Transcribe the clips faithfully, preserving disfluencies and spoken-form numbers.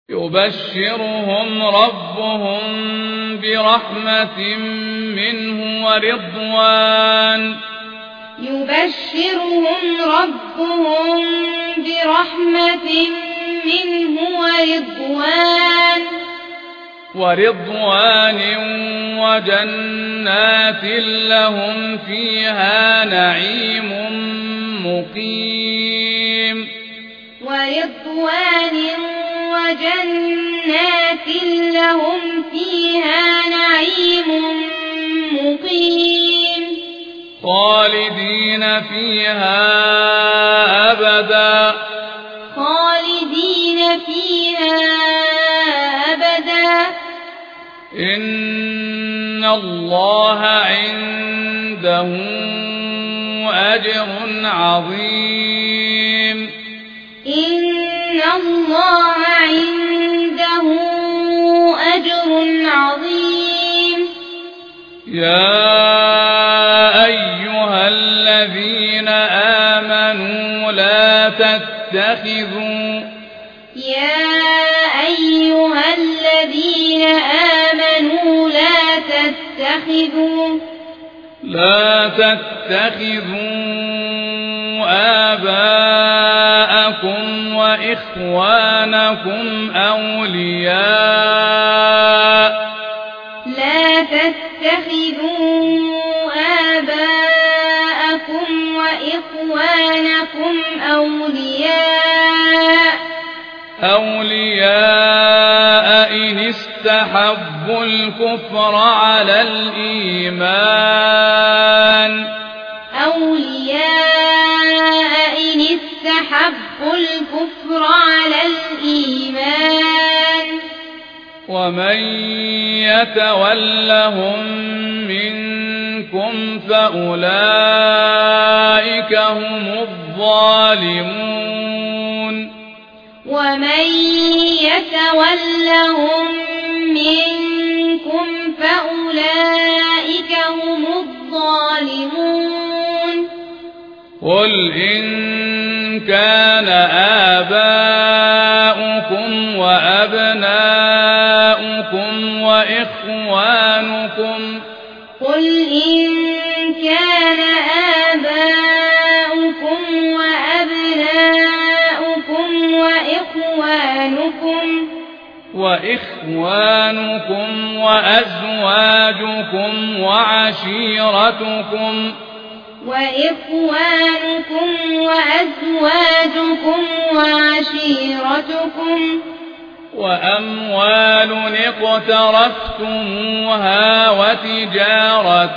يبشرهم ربهم برحمة منه ورضوان يبشرهم ربهم برحمة منه ورضوان ورضوان وجنات لهم فيها نعيم مقيم ورضوان وجنات لهم فيها نعيم مقيم خالدين فيها أبدا خالدين فيها أبدا إن الله عنده أجر عظيم إن الله عنده أجر عظيم يا أيها الذين آمنوا لا تتخذوا يا أيها الذين آمنوا لا تتخذوا لا تتخذوا آباءكم وإخوانكم أولياء لا تتخذوا آباءكم وإخوانكم أولياء أولياء إن استحبوا الكفر على الإيمان أولياء إن استحبوا الكفر على الإيمان ومن يتولهم منكم فأولئك هم الظالمون ومن يتولهم منكم فأولئك هم الظالمون قل إن كان آباؤكم وأبناؤكم وإخوانكم قل إن كان آباؤكم وأبناؤكم وإخوانكم وإخوانكم وأزواجكم وعشيرتكم وإخوانكم وأزواجكم وعشيرتكم وأموال اقترفتموها وتجارة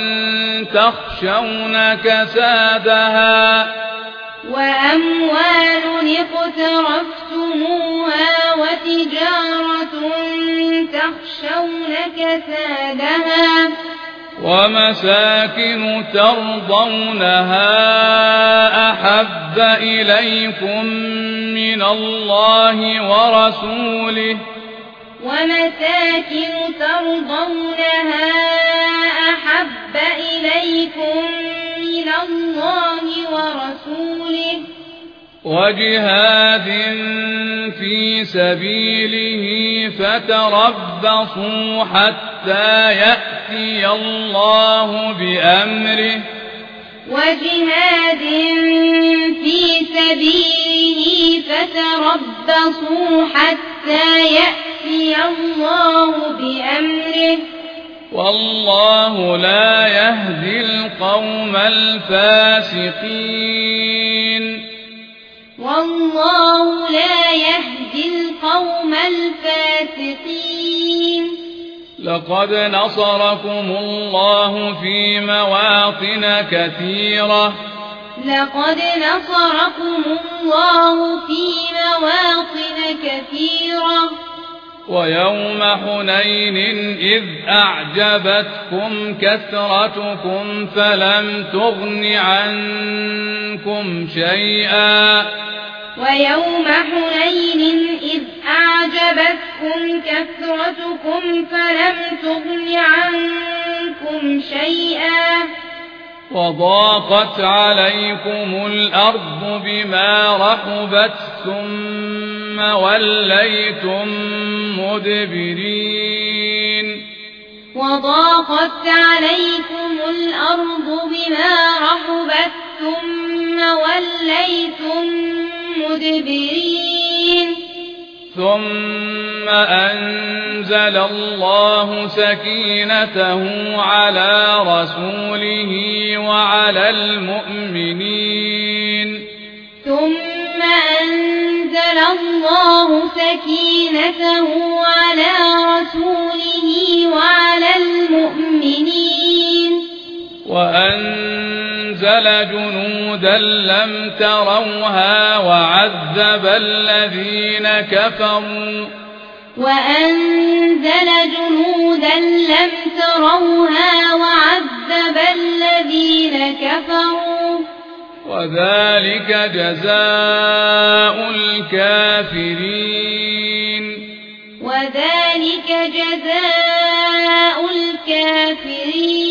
تخشون كسادها وأموال اقترفتموها وتجارة تخشون كسادها ومساكن ترضونها أحب إليكم من الله ورسوله ومساكن ترضونها أحب إليكم من الله ورسوله وجهاد في سبيله فتربصوا حتى يأتي الله بأمره وجهاد في سبيله فتربصوا حتى يأتي الله بأمره والله لا يهدي القوم الفاسقين والله لا يهدي القوم الفاسقين لقد نصركم الله في مواطن كثيرة لقد نصركم الله في مواطن كثيرة ويوم حنين إذ أعجبتكم كثرتكم فلم تغن عنكم شيئا ويوم حنين إذ أعجبتكم كثرتكم فلم تغن عنكم شيئا وضاقت عليكم الأرض بما رحبت ثم وليتم مدبرين وضاقت عليكم الأرض بما رحبت ثم وليتم مدبرين ثم أنزل الله سكينته على رسوله وعلى المؤمنين ثم أنزل الله سكينته على رسوله وعلى المؤمنين وأنزل جنودا لم تروها وعذب الذين كفروا وأنزل جنودا لم تروها وعذب الذين كفروا وذلك جزاء الكافرين وذلك جزاء الكافرين